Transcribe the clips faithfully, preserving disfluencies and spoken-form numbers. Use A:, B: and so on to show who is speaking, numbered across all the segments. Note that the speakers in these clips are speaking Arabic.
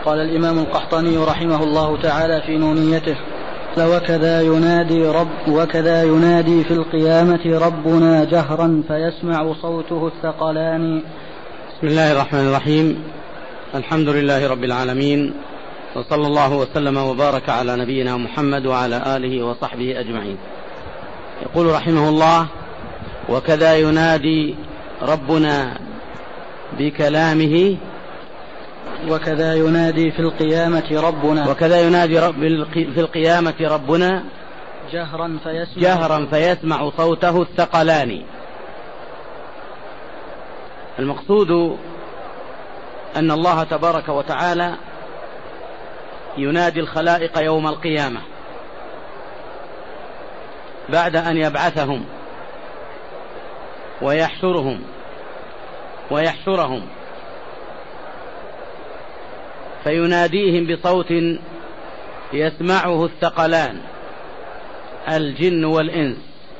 A: قال الإمام القحطاني رحمه الله تعالى في نونيته: وكذا ينادي رب وكذا ينادي في القيامة ربنا جهرا فيسمع صوته الثقلان.
B: بسم الله الرحمن الرحيم. الحمد لله رب العالمين، وصلى الله وسلم وبارك على نبينا محمد وعلى آله وصحبه أجمعين. يقول رحمه الله: وكذا ينادي ربنا بكلامه
A: وكذا ينادي في القيامة ربنا
B: وكذا ينادي رب في القيامة ربنا
A: جهرا فيسمع,
B: جهرا فيسمع صوته الثقلان. المقصود أن الله تبارك وتعالى ينادي الخلائق يوم القيامة بعد أن يبعثهم ويحشرهم ويحشرهم فيناديهم بصوت يسمعه الثقلان الجن والإنس.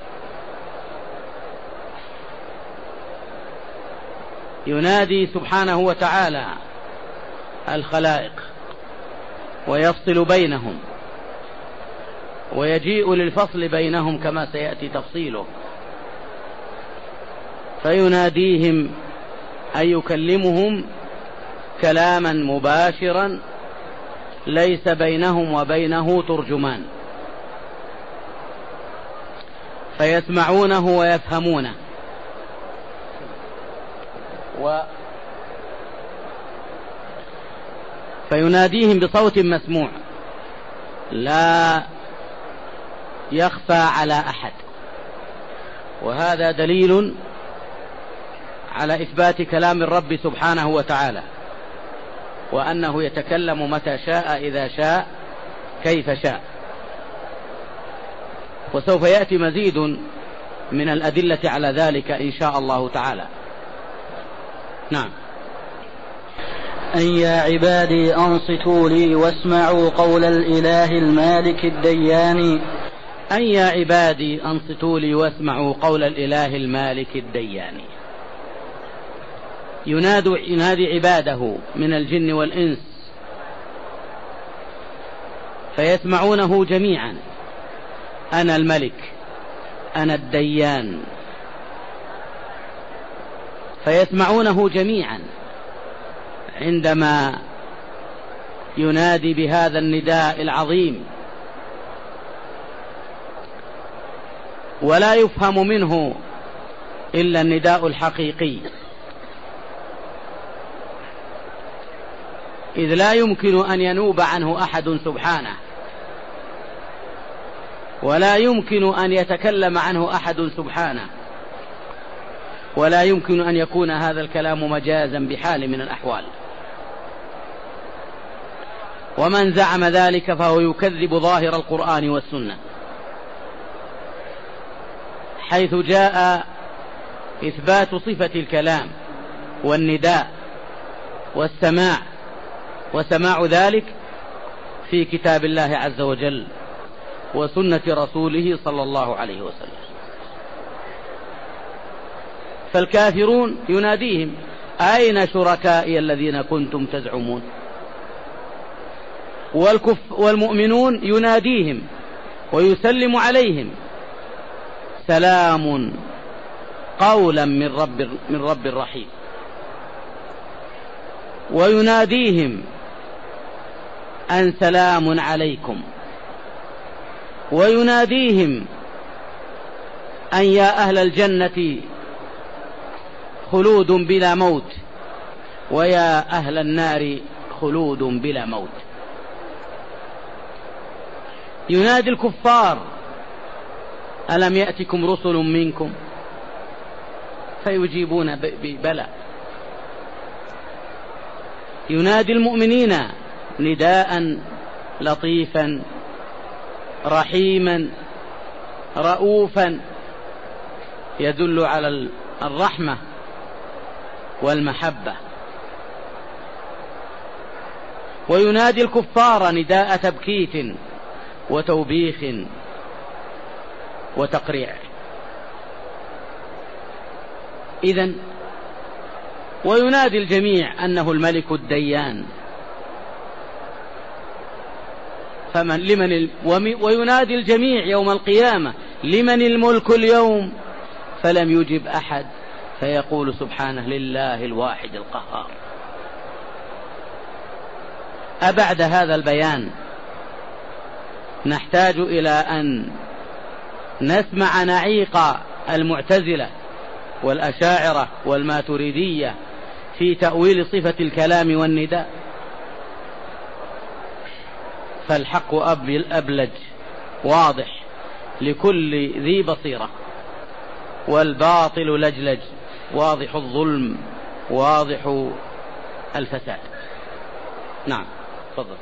B: ينادي سبحانه وتعالى الخلائق ويفصل بينهم ويجيء للفصل بينهم كما سيأتي تفصيله، فيناديهم أي يكلمهم كلاما مباشرا ليس بينهم وبينه ترجمان، فيسمعونه ويفهمونه. و فيناديهم بصوت مسموع لا يخفى على أحد، وهذا دليل على إثبات كلام الرب سبحانه وتعالى، وأنه يتكلم متى شاء إذا شاء كيف شاء. وسوف يأتي مزيد من الأدلة على ذلك إن شاء الله تعالى. نعم.
A: أن يا عبادي أنصتوا لي واسمعوا قول الإله المالك الديان.
B: أن يا عبادي أنصتوا لي واسمعوا قول الإله المالك الديان. ينادي, ينادي عباده من الجن والإنس فيسمعونه جميعا: أنا الملك، أنا الديان. فيسمعونه جميعا عندما ينادي بهذا النداء العظيم، ولا يفهم منه إلا النداء الحقيقي، إذ لا يمكن أن ينوب عنه أحد سبحانه، ولا يمكن أن يتكلم عنه أحد سبحانه، ولا يمكن أن يكون هذا الكلام مجازا بحال من الأحوال. ومن زعم ذلك فهو يكذب ظاهر القرآن والسنة، حيث جاء إثبات صفة الكلام والنداء والسماع، وسماع ذلك في كتاب الله عز وجل وسنة رسوله صلى الله عليه وسلم. فالكافرون يناديهم: أين شركائي الذين كنتم تزعمون؟ والكف والمؤمنون يناديهم ويسلم عليهم: سلام قولا من رب من رب رحيم. ويناديهم أن سلام عليكم. ويناديهم أن يا أهل الجنة خلود بلا موت، ويا أهل النار خلود بلا موت. ينادي الكفار: ألم يأتكم رسل منكم؟ فيجيبون بلى. ينادي المؤمنين نداء لطيفا رحيما رؤوفا يدل على الرحمة والمحبة. وينادي الكفار نداء تبكيت وتوبيخ وتقريع. إذن وينادي الجميع أنه الملك الديان، فمن لمن وينادي الجميع يوم القيامة لمن الملك اليوم، فلم يجب أحد، فيقول سبحانه لله الواحد القهار. أبعد هذا البيان نحتاج إلى أن نسمع نعيق المعتزلة والأشاعرة والماتريدية في تأويل صفة الكلام والنداء، فالحق أبلج واضح لكل ذي بصيرة، والباطل لجلج واضح الظلم واضح الفساد. نعم تفضل.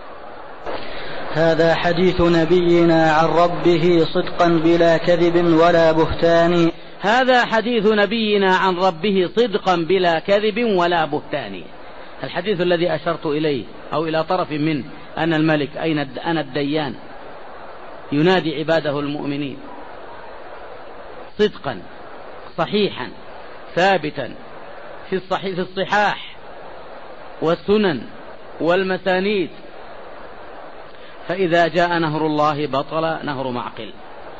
A: هذا حديث نبينا عن ربه صدقا بلا كذب ولا بهتان.
B: هذا حديث نبينا عن ربه صدقا بلا كذب ولا بهتان. الحديث الذي أشرت إليه أو إلى طرف منه أن الملك أين أنا الديان ينادي عباده المؤمنين صدقا صحيحا ثابتا في الصحيح في الصحاح والسنن والمسانيد، فإذا جاء نهر الله بطل نهر معقل.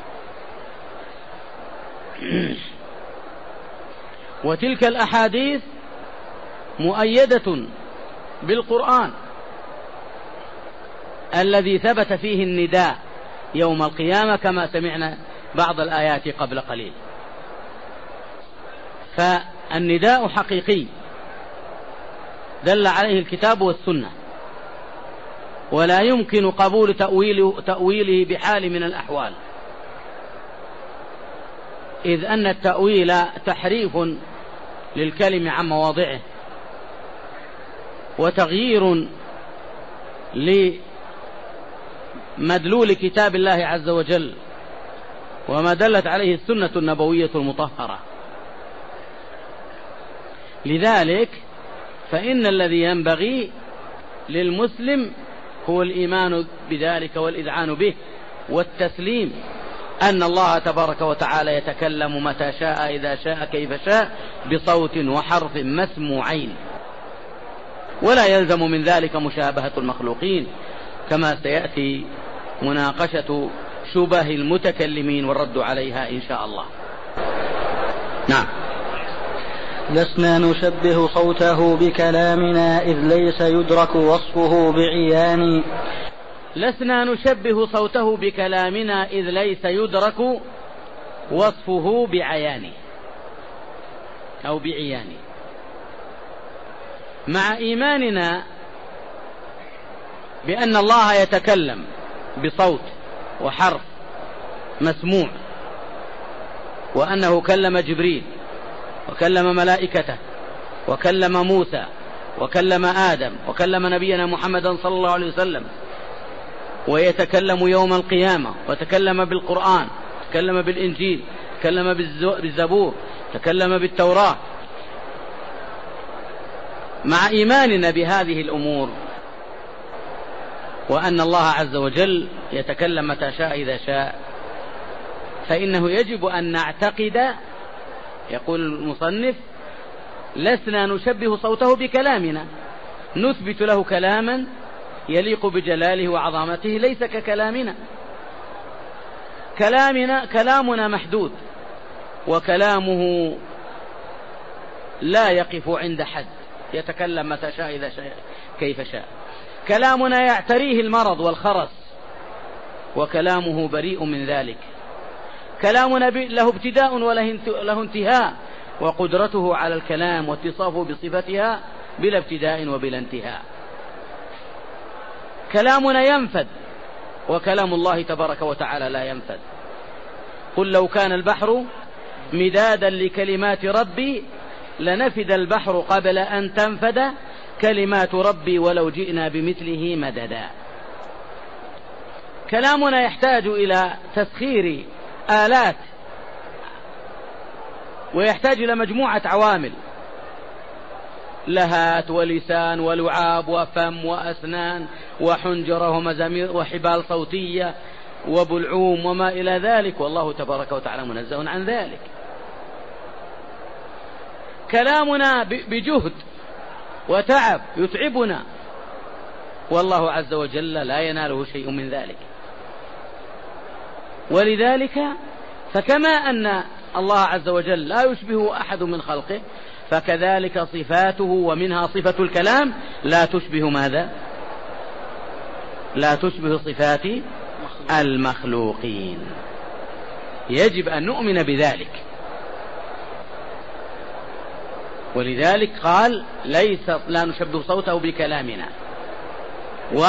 B: وتلك الأحاديث مؤيدة بالقرآن الذي ثبت فيه النداء يوم القيامة كما سمعنا بعض الآيات قبل قليل. فالنداء حقيقي دل عليه الكتاب والسنة، ولا يمكن قبول تأويله, تأويله بحال من الأحوال، إذ أن التأويل تحريف للكلم عن مواضعه وتغيير لمدلول كتاب الله عز وجل وما دلت عليه السنة النبوية المطهرة. لذلك فإن الذي ينبغي للمسلم هو الإيمان بذلك والإذعان به والتسليم أن الله تبارك وتعالى يتكلم متى شاء إذا شاء كيف شاء بصوت وحرف مسموعين، ولا يلزم من ذلك مشابهة المخلوقين كما سيأتي مناقشة شبه المتكلمين والرد عليها إن شاء الله. نعم.
A: لسنا نشبه صوته بكلامنا إذ ليس يدرك وصفه بعيان.
B: لسنا نشبه صوته بكلامنا إذ ليس يدرك وصفه بعيانه أو بعيانه، مع إيماننا بأن الله يتكلم بصوت وحرف مسموع، وأنه كلم جبريل وكلم ملائكته وكلم موسى وكلم آدم وكلم نبينا محمدا صلى الله عليه وسلم، ويتكلم يوم القيامة وتكلم بالقرآن، تكلم بالإنجيل، تكلم بالزبور، تكلم بالتوراة. مع إيماننا بهذه الأمور وأن الله عز وجل يتكلم متى شاء إذا شاء، فإنه يجب أن نعتقد، يقول المصنف لسنا نشبه صوته بكلامنا، نثبت له كلاما يليق بجلاله وعظمته ليس ككلامنا. كلامنا كلامنا محدود، وكلامه لا يقف عند حد، يتكلم متى شاء إذا شاء كيف شاء. كلامنا يعتريه المرض والخرس، وكلامه بريء من ذلك. كلامنا له ابتداء وله انتهاء، وقدرته على الكلام واتصافه بصفتها بلا ابتداء وبلا انتهاء. كلامنا ينفد، وكلام الله تبارك وتعالى لا ينفد. قل لو كان البحر مدادا لكلمات ربي لنفد البحر قبل أن تنفد كلمات ربي ولو جئنا بمثله مددا. كلامنا يحتاج إلى تسخير آلات، ويحتاج إلى مجموعة عوامل، لهات ولسان ولعاب وفم وأسنان وحنجرة ومزامير وحبال صوتية وبلعوم وما إلى ذلك، والله تبارك وتعالى منزه عن ذلك. كلامنا بجهد وتعب يتعبنا، والله عز وجل لا يناله شيء من ذلك. ولذلك فكما أن الله عز وجل لا يشبه أحد من خلقه، فكذلك صفاته ومنها صفة الكلام لا تشبه ماذا؟ لا تشبه صفات المخلوقين. يجب أن نؤمن بذلك. ولذلك قال ليس لا نشبه صوته بكلامنا، و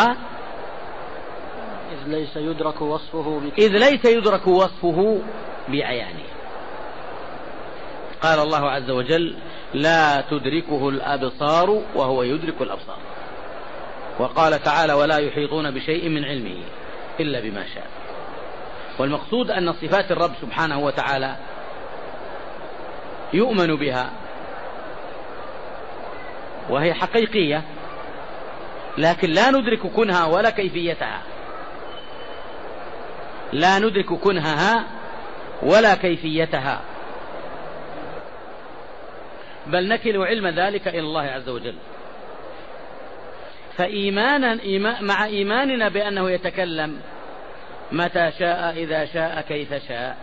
A: إذ ليس يدرك وصفه بك...
B: إذ ليس يدرك وصفه بعيانه. قال الله عز وجل لا تدركه الأبصار وهو يدرك الأبصار. وقال تعالى ولا يحيطون بشيء من علمه إلا بما شاء. والمقصود أن صفات الرب سبحانه وتعالى يؤمن بها وهي حقيقية، لكن لا ندرك كنها ولا كيفيتها، لا ندرك كنهها ولا كيفيتها، بل نكل علم ذلك إلى الله عز وجل. فإيمانا مع إيماننا بأنه يتكلم متى شاء إذا شاء كيف شاء،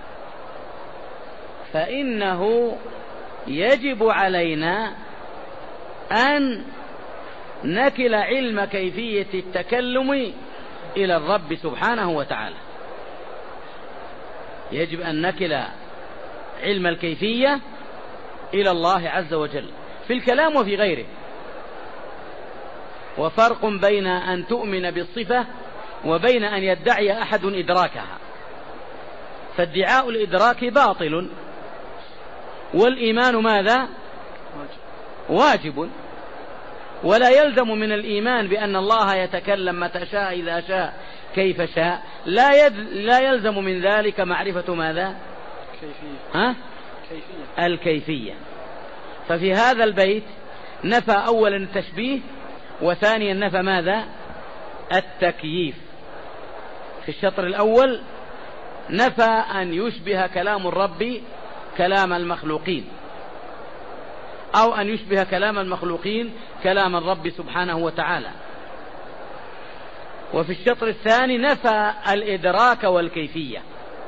B: فإنه يجب علينا أن نكل علم كيفية التكلم إلى الرب سبحانه وتعالى. يجب أن نكل علم الكيفية إلى الله عز وجل في الكلام وفي غيره. وفرق بين أن تؤمن بالصفة وبين أن يدعي أحد إدراكها. فادعاء الإدراك باطل، والإيمان ماذا؟ واجب. ولا يلزم من الإيمان بأن الله يتكلم متى شاء إذا شاء كيف شاء، لا, يد... لا يلزم من ذلك معرفة ماذا؟
A: كيفية.
B: ها؟
A: كيفية.
B: الكيفية. ففي هذا البيت نفى أولا التشبيه، وثانيا نفى ماذا؟ التكييف. في الشطر الأول نفى أن يشبه كلام الرب كلام المخلوقين، أو أن يشبه كلام المخلوقين كلام الرب سبحانه وتعالى. وفي الشطر الثاني نفى الإدراك والكيفية.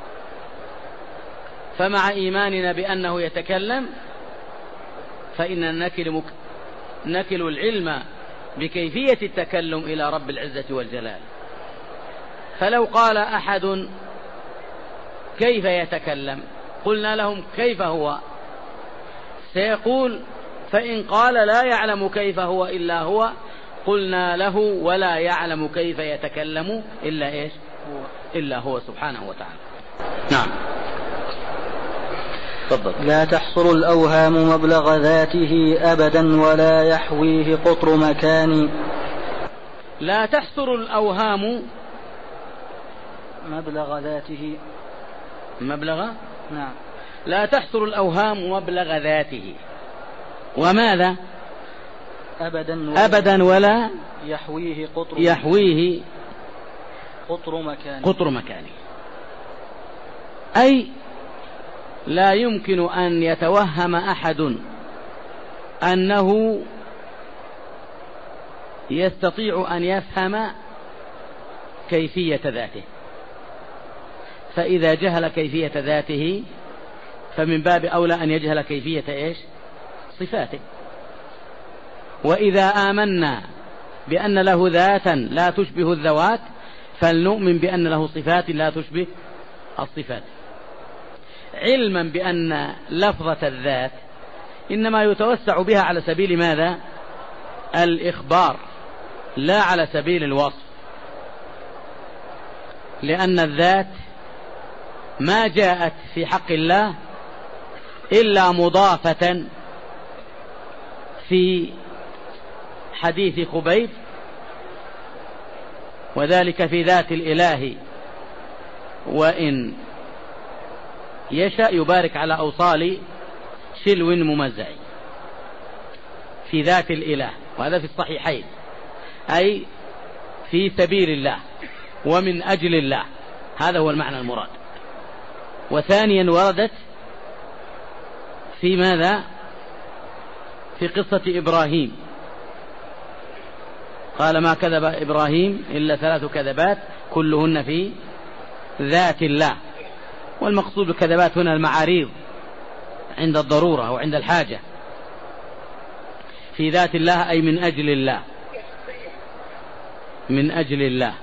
B: فمع إيماننا بأنه يتكلم فإن نكل, مك... نكل العلم بكيفية التكلم إلى رب العزة والجلال. فلو قال أحد كيف يتكلم قلنا لهم كيف هو، سيقول فإن قال لا يعلم كيف هو إلا هو قلنا له ولا يعلم كيف يتكلم إلا إيش؟ إلا هو سبحانه وتعالى. نعم. تفضل.
A: لا تحصر الأوهام مبلغ ذاته أبدا ولا يحويه قطر مكان.
B: لا تحصر الأوهام
A: مبلغ ذاته.
B: مبلغ؟
A: نعم.
B: لا تحصر الأوهام مبلغ ذاته. وماذا؟
A: أبدا ولا,
B: أبدا ولا
A: يحويه قطر
B: يحويه
A: قطر مكان.
B: قطر مكانه. أي لا يمكن أن يتوهم أحد أنه يستطيع أن يفهم كيفية ذاته. فإذا جهل كيفية ذاته فمن باب أولى أن يجهل كيفية إيش؟ صفاته. وإذا آمنا بأن له ذاتا لا تشبه الذوات فلنؤمن بأن له صفات لا تشبه الصفات، علما بأن لفظة الذات إنما يتوسع بها على سبيل ماذا؟ الإخبار، لا على سبيل الوصف. لأن الذات ما جاءت في حق الله إلا مضافة في حديث خبيب، وذلك في ذات الإله وإن يشاء يبارك على أوصال شلو ممزع، في ذات الإله، وهذا في الصحيحين، أي في سبيل الله ومن أجل الله، هذا هو المعنى المراد. وثانيا وردت في ماذا؟ في قصة إبراهيم قال ما كذب إبراهيم إلا ثلاث كذبات كلهن في ذات الله. والمقصود بالكذبات هنا المعاريض عند الضرورة أو عند الحاجة، في ذات الله أي من أجل الله، من أجل الله.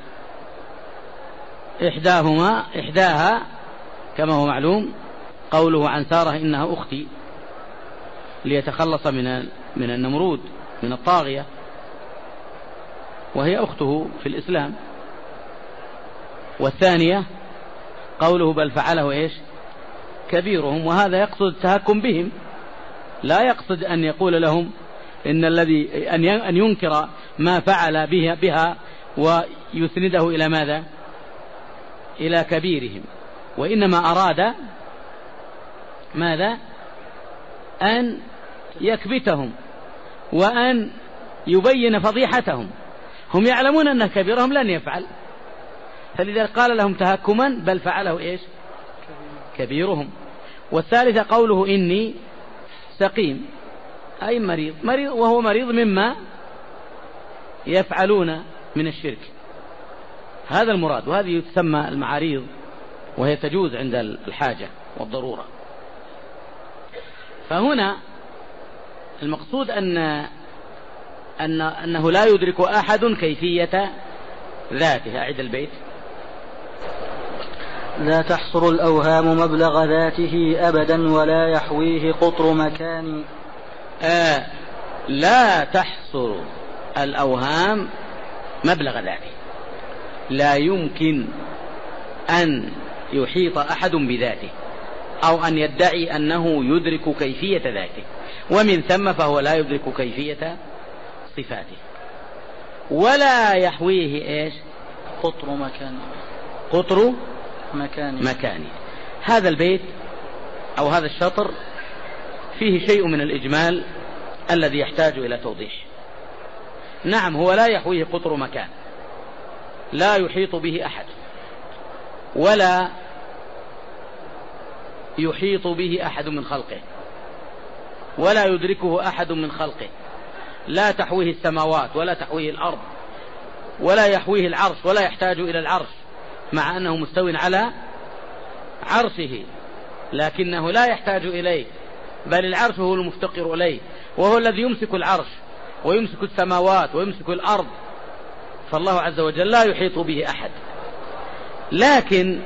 B: إحداهما إحداها كما هو معلوم قوله عن سارة إنها أختي، ليتخلص من من النمرود من الطاغية، وهي أخته في الإسلام. والثانية قوله بل فعله إيش كبيرهم، وهذا يقصد التهكم بهم، لا يقصد أن يقول لهم إن الذي أن ينكر ما فعل بها, بها ويسنده إلى ماذا؟ إلى كبيرهم، وإنما أراد ماذا؟ أن يكبتهم وأن يبين فضيحتهم. هم يعلمون أن كبيرهم لن يفعل، فلذلك قال لهم تهكما بل فعله إيش كبيرهم. والثالثة قوله إني سقيم أي مريض، مريض وهو مريض مما يفعلون من الشرك، هذا المراد. وهذه تسمى المعاريض، وهي تجوز عند الحاجة والضرورة. فهنا المقصود أن أن أنه لا يدرك أحد كيفية ذاته. أعد البيت.
A: لا تحصر الأوهام مبلغ ذاته أبدا ولا يحويه قطر مكان.
B: آه لا تحصر الأوهام مبلغ ذاته، لا يمكن أن يحيط أحد بذاته أو أن يدعي أنه يدرك كيفية ذاته، ومن ثم فهو لا يدرك كيفية صفاته. ولا يحويه إيش
A: قطر مكان،
B: قطر
A: مكان
B: مكان. هذا البيت أو هذا الشطر فيه شيء من الإجمال الذي يحتاج إلى توضيح. نعم هو لا يحويه قطر مكان، لا يحيط به أحد ولا يحيط به أحد من خلقه ولا يدركه أحد من خلقه، لا تحويه السماوات ولا تحويه الأرض ولا يحويه العرش ولا يحتاج إلى العرش، مع أنه مستو على عرشه، لكنه لا يحتاج إليه، بل العرش هو المفتقر إليه، وهو الذي يمسك العرش ويمسك السماوات ويمسك الأرض، فالله عز وجل لا يحيط به أحد. لكن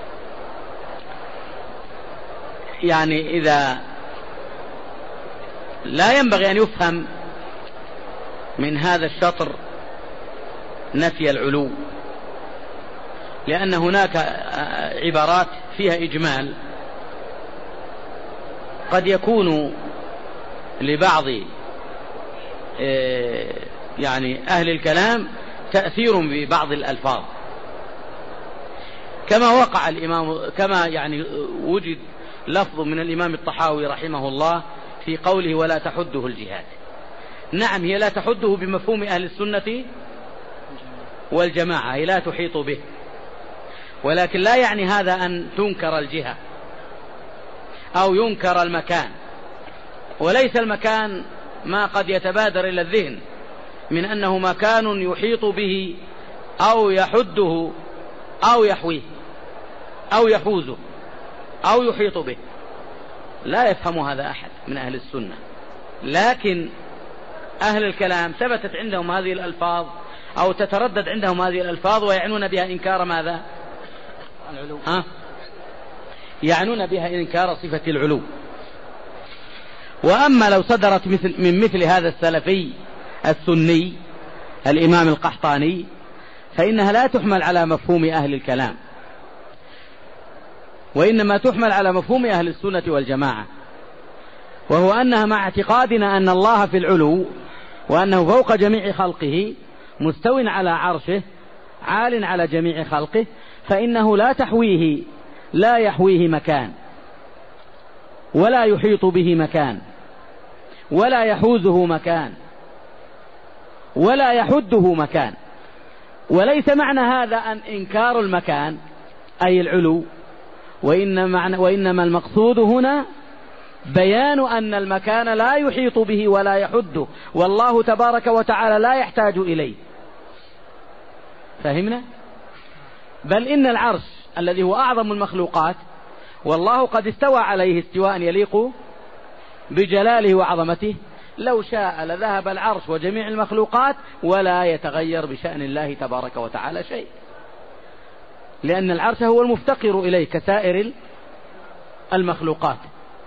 B: يعني إذا لا ينبغي أن يفهم من هذا الشطر نفي العلو، لأن هناك عبارات فيها إجمال قد يكون لبعض يعني أهل الكلام تأثير ببعض الألفاظ، كما وقع الإمام كما يعني وجد لفظ من الإمام الطحاوي رحمه الله في قوله ولا تحده الجهاد. نعم هي لا تحده بمفهوم أهل السنة والجماعة، هي لا تحيط به، ولكن لا يعني هذا أن تنكر الجهة أو ينكر المكان، وليس المكان ما قد يتبادر إلى الذهن من أنه مكان يحيط به أو يحده أو يحويه أو يحوزه أو يحيط به، لا يفهم هذا أحد من أهل السنة. لكن أهل الكلام ثبتت عندهم هذه الألفاظ أو تتردد عندهم هذه الألفاظ ويعنون بها إنكار ماذا؟ العلو. ها؟ يعنون بها إنكار صفة العلو. وأما لو صدرت مثل من مثل هذا السلفي السني الإمام القحطاني فإنها لا تحمل على مفهوم أهل الكلام، وإنما تحمل على مفهوم أهل السنة والجماعة، وهو أنها مع اعتقادنا أن الله في العلو وأنه فوق جميع خلقه مستو على عرشه عال على جميع خلقه، فإنه لا تحويه لا يحويه مكان ولا يحيط به مكان ولا يحوزه مكان ولا يحده مكان. وليس معنى هذا أن إنكار المكان أي العلو، وإنما, وإنما المقصود هنا بيان أن المكان لا يحيط به ولا يحده، والله تبارك وتعالى لا يحتاج إليه فهمنا؟ بل إن العرش الذي هو أعظم المخلوقات والله قد استوى عليه استواء يليق بجلاله وعظمته، لو شاء لذهب العرش وجميع المخلوقات ولا يتغير بشأن الله تبارك وتعالى شيء، لأن العرش هو المفتقر إليه كسائر المخلوقات.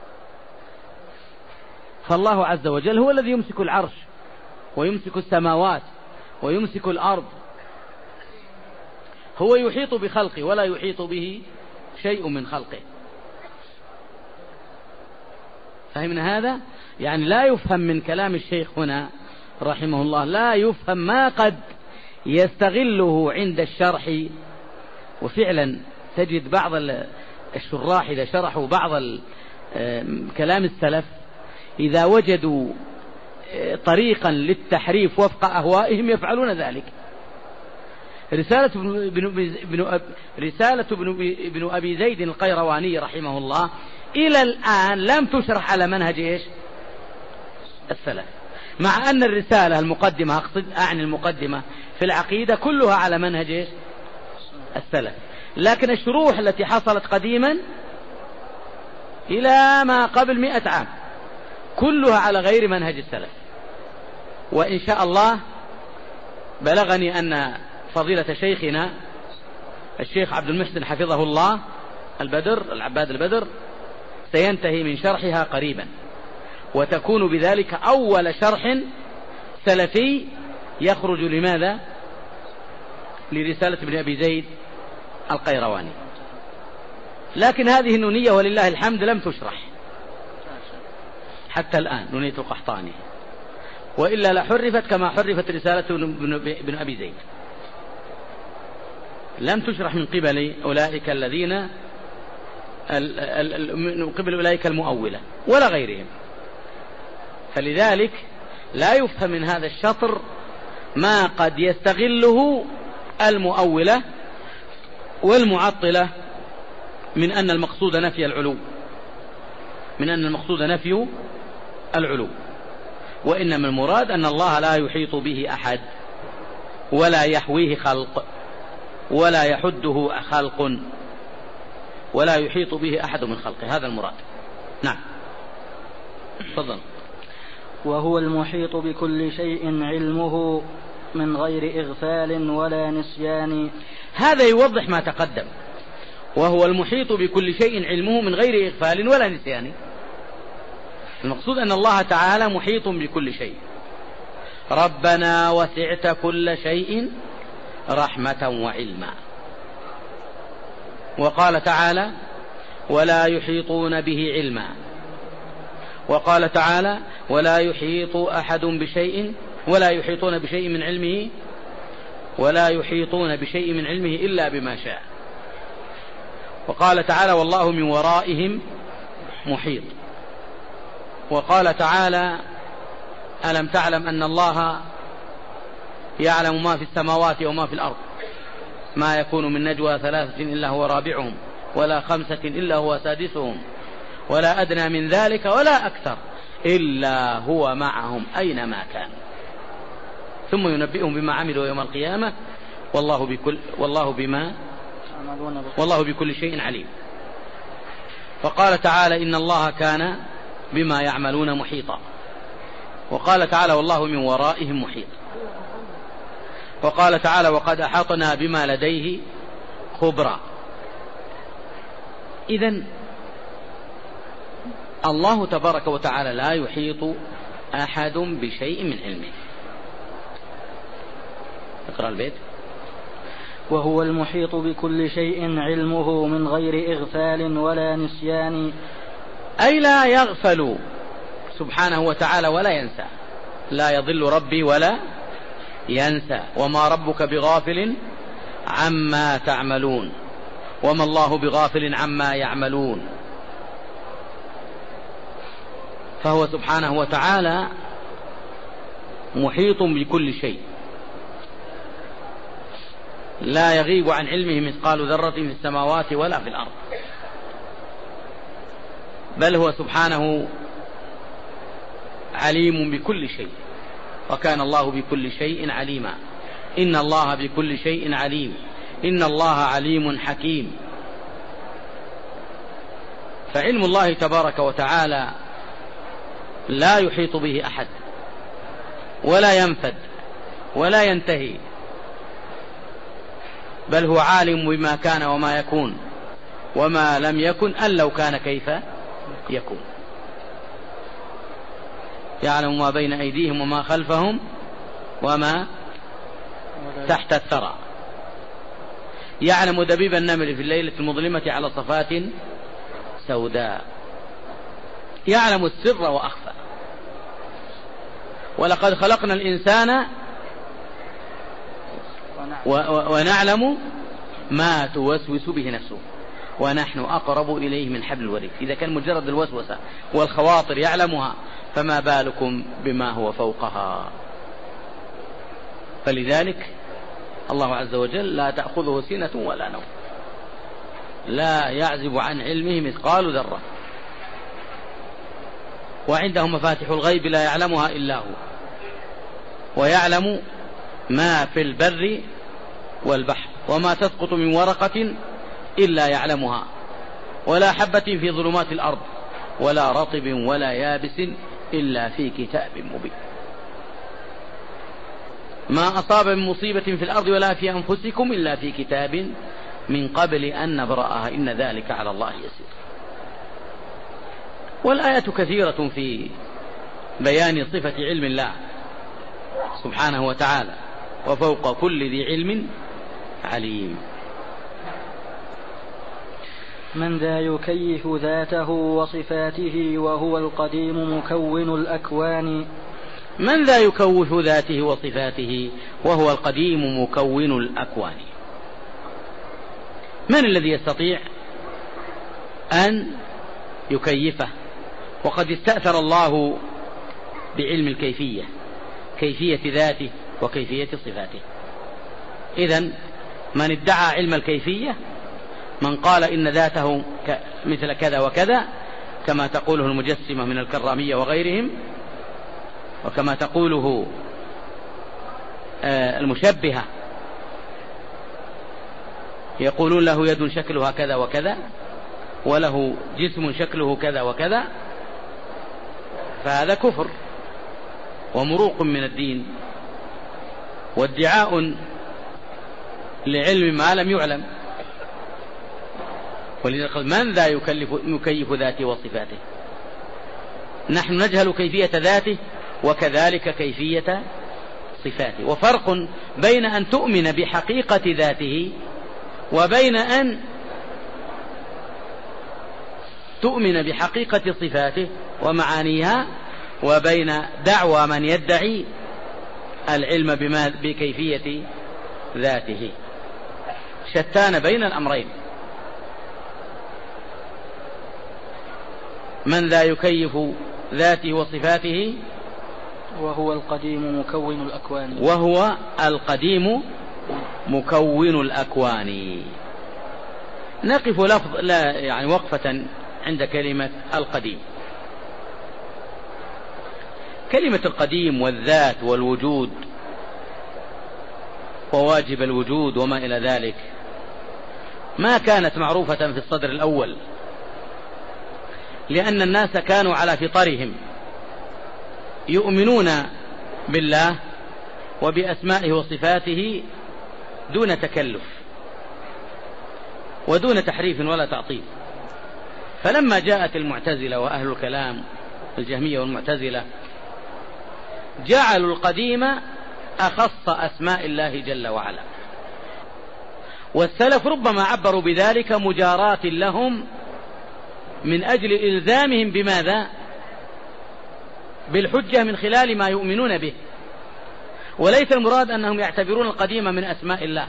B: فالله عز وجل هو الذي يمسك العرش ويمسك السماوات ويمسك الأرض، هو يحيط بخلقه ولا يحيط به شيء من خلقه. فهمنا هذا؟ يعني لا يفهم من كلام الشيخ هنا رحمه الله، لا يفهم ما قد يستغله عند الشرح. وفعلا تجد بعض الشراح إذا شرحوا بعض كلام السلف إذا وجدوا طريقا للتحريف وفق أهوائهم يفعلون ذلك. رسالة ابن, ابن, رسالة ابن, ابن أبي زيد القيرواني رحمه الله إلى الآن لم تشرح على منهج إيش؟ السلف، مع أن الرسالة المقدمة، أقصد أعني المقدمة في العقيدة كلها على منهج إيش؟ السلف، لكن الشروح التي حصلت قديما إلى ما قبل مئة عام كلها على غير منهج السلف. وإن شاء الله بلغني أن فضيلة شيخنا الشيخ عبد المحسن حفظه الله البدر العباد البدر سينتهي من شرحها قريبا، وتكون بذلك أول شرح سلفي يخرج لماذا؟ لرسالة ابن أبي زيد القيرواني. لكن هذه النونية ولله الحمد لم تشرح حتى الآن، نونية القحطاني، وإلا لحرفت كما حرفت رسالة ابن أبي زيد، لم تشرح من قبل أولئك الذين من قبل أولئك المؤولة ولا غيرهم. فلذلك لا يفهم من هذا الشطر ما قد يستغله المؤولة والمعطلة من أن المقصود نفي العلو، من أن المقصود نفي العلو، وإنما المراد أن الله لا يحيط به أحد ولا يحويه خلق ولا يحده خلق ولا يحيط به أحد من خلقه، هذا المراد. نعم تفضل.
A: وهو المحيط بكل شيء علمه من غير إغفال ولا نسيان.
B: هذا يوضح ما تقدم، وهو المحيط بكل شيء علمه من غير إغفال ولا نسيان. المقصود أن الله تعالى محيط بكل شيء. ربنا وسعت كل شيء رحمة وعلما، وقال تعالى ولا يحيطون به علما، وقال تعالى ولا يحيط أحد بشيء ولا يحيطون بشيء من علمه ولا يحيطون بشيء من علمه إلا بما شاء، وقال تعالى والله من ورائهم محيط، وقال تعالى ألم تعلم أن الله يعلم ما في السماوات وما في الأرض ما يكون من نجوى ثلاثة إلا هو رابعهم ولا خمسة إلا هو سادسهم ولا أدنى من ذلك ولا أكثر إلا هو معهم أينما كان ثم ينبئهم بما عملوا يوم القيامة والله بكل والله بما والله بكل شيء عليم. فقال تعالى إن الله كان بما يعملون محيطا، وقال تعالى والله من ورائهم محيط، وقال تعالى وقد أحاطنا بما لديه خبرا. إذن الله تبارك وتعالى لا يحيط أحد بشيء من علمه. اقرأ البيت.
A: وهو المحيط بكل شيء علمه من غير إغفال ولا نسيان،
B: أي لا يغفل سبحانه وتعالى ولا ينسى، لا يضل ربي ولا ينسى، وما ربك بغافل عما تعملون وما الله بغافل عما يعملون. فهو سبحانه وتعالى محيط بكل شيء، لا يغيب عن علمه مثقال ذرة في السماوات ولا في الأرض، بل هو سبحانه عليم بكل شيء، وكان الله بكل شيء عليما. إن الله بكل شيء عليم، إن الله عليم حكيم. فعلم الله تبارك وتعالى لا يحيط به أحد ولا ينفد ولا ينتهي، بل هو عالم بما كان وما يكون وما لم يكن أن لو كان كيف يكون. يعلم ما بين أيديهم وما خلفهم وما تحت الثرى، يعلم دبيب النمل في الليلة المظلمة على صفات سوداء، يعلم السر وأخفى. ولقد خلقنا الإنسان ونعلم ما توسوس به نفسه ونحن أقرب إليه من حبل الوريد. إذا كان مجرد الوسوسة والخواطر يعلمها، فما بالكم بما هو فوقها. فلذلك الله عز وجل لا تأخذه سنة ولا نوم، لا يعزب عن علمه مثقال ذرة، وعنده مفاتح الغيب لا يعلمها إلا هو، ويعلم ما في البر والبحر، وما تسقط من ورقة إلا يعلمها، ولا حبة في ظلمات الأرض ولا رطب ولا يابس إلا في كتاب مبين. ما أصاب من مصيبة في الأرض ولا في أنفسكم إلا في كتاب من قبل أن نبرأها إن ذلك على الله يسير. والآية كثيرة في بيان صفة علم الله سبحانه وتعالى، وفوق كل ذي علم عليم.
A: من ذا يكيف ذاته وصفاته وهو القديم مكون الأكوان.
B: من ذا يكوف ذاته وصفاته وهو القديم مكون الأكوان. من الذي يستطيع أن يكيفه؟ وقد استأثر الله بعلم الكيفية، كيفية ذاته وكيفية صفاته. إذن من ادعى علم الكيفية، من قال إن ذاته مثل كذا وكذا كما تقوله المجسمة من الكرامية وغيرهم، وكما تقوله المشبهة، يقولون له يد شكلها كذا وكذا وله جسم شكله كذا وكذا، فهذا كفر ومروق من الدين وادعاء لعلم ما لم يعلم. ولذلك من ذا يكلف يكيف ذاته وصفاته؟ نحن نجهل كيفية ذاته وكذلك كيفية صفاته. وفرق بين أن تؤمن بحقيقة ذاته وبين أن تؤمن بحقيقة صفاته ومعانيها، وبين دعوى من يدعي العلم بما بكيفية ذاته. شتان بين الأمرين. من ذا يكيف ذاته وصفاته
A: وهو القديم مكون الأكوان.
B: وهو القديم مكون الأكوان. نقف لفظ لا يعني وقفة عند كلمة القديم. كلمة القديم والذات والوجود وواجب الوجود وما إلى ذلك ما كانت معروفة في الصدر الأول، لأن الناس كانوا على فطرهم يؤمنون بالله وبأسمائه وصفاته دون تكلف ودون تحريف ولا تعطيل. فلما جاءت المعتزلة وأهل الكلام الجهمية والمعتزلة جعلوا القديم أخص أسماء الله جل وعلا، والسلف ربما عبروا بذلك مجاراة لهم من أجل إلزامهم بماذا؟ بالحجة من خلال ما يؤمنون به، وليس المراد أنهم يعتبرون القديم من أسماء الله.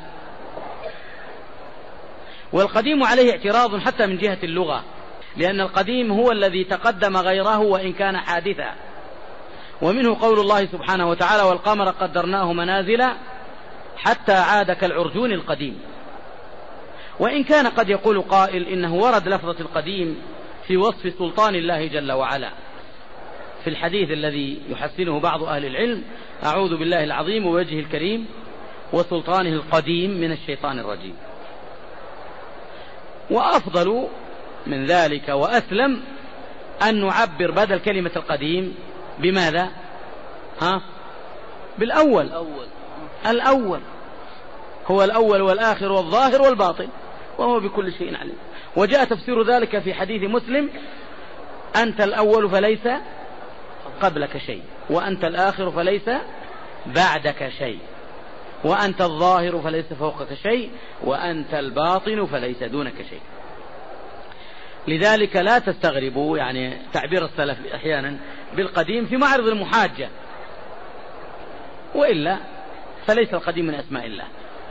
B: والقديم عليه اعتراض حتى من جهة اللغة، لأن القديم هو الذي تقدم غيره وإن كان حادثا. ومنه قول الله سبحانه وتعالى: والقمر قدرناه منازل حتى عاد كالعرجون القديم. وإن كان قد يقول قائل إنه ورد لفظة القديم في وصف سلطان الله جل وعلا في الحديث الذي يحسنه بعض أهل العلم: أعوذ بالله العظيم ووجهه الكريم وسلطانه القديم من الشيطان الرجيم. وأفضل من ذلك وأسلم أن نعبر بدل كلمة القديم بماذا؟ ها؟ بالأول. الأول. الأول هو الأول والآخر والظاهر والباطن وهو بكل شيء عليم. وجاء تفسير ذلك في حديث مسلم: أنت الأول فليس قبلك شيء، وأنت الآخر فليس بعدك شيء، وأنت الظاهر فليس فوقك شيء، وأنت الباطن فليس دونك شيء. لذلك لا تستغربوا يعني تعبير السلف أحيانا بالقديم في معرض المحاجة، وإلا فليس القديم من أسماء الله.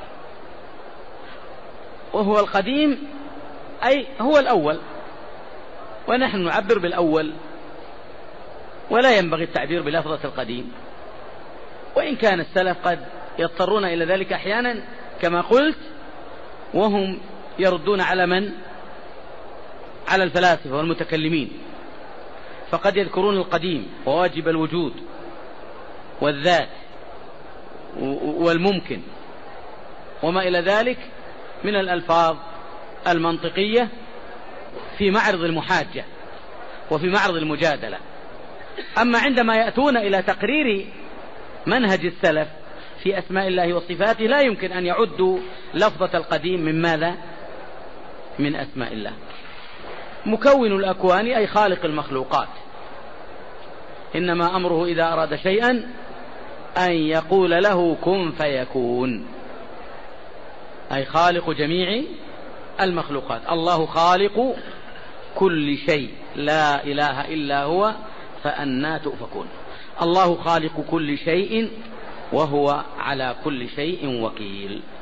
B: وهو القديم أي هو الأول، ونحن نعبر بالأول، ولا ينبغي التعبير بلفظة القديم، وإن كان السلف قد يضطرون إلى ذلك أحيانا كما قلت، وهم يردون على من؟ على الفلاسفة والمتكلمين، فقد يذكرون القديم وواجب الوجود والذات والممكن وما إلى ذلك من الألفاظ المنطقية في معرض المحاجة وفي معرض المجادلة. أما عندما يأتون إلى تقرير منهج السلف في أسماء الله وصفاته لا يمكن أن يعدوا لفظة القديم من ماذا؟ من أسماء الله. مكون الأكوان أي خالق المخلوقات، إنما أمره إذا أراد شيئا أن يقول له كن فيكون، أي خالق جميع المخلوقات. الله خالق كل شيء لا إله إلا هو فأنى تؤفكون. الله خالق كل شيء وهو على كل شيء وكيل.